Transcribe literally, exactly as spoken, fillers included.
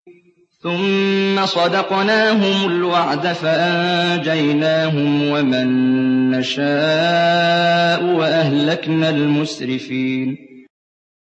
ثُمَّ صَدَقْنَاهُمُ الْوَعْدَ فَأَنجَيْنَاهُمْ وَمَن نَّشَاءُ وَأَهْلَكْنَا الْمُسْرِفِينَ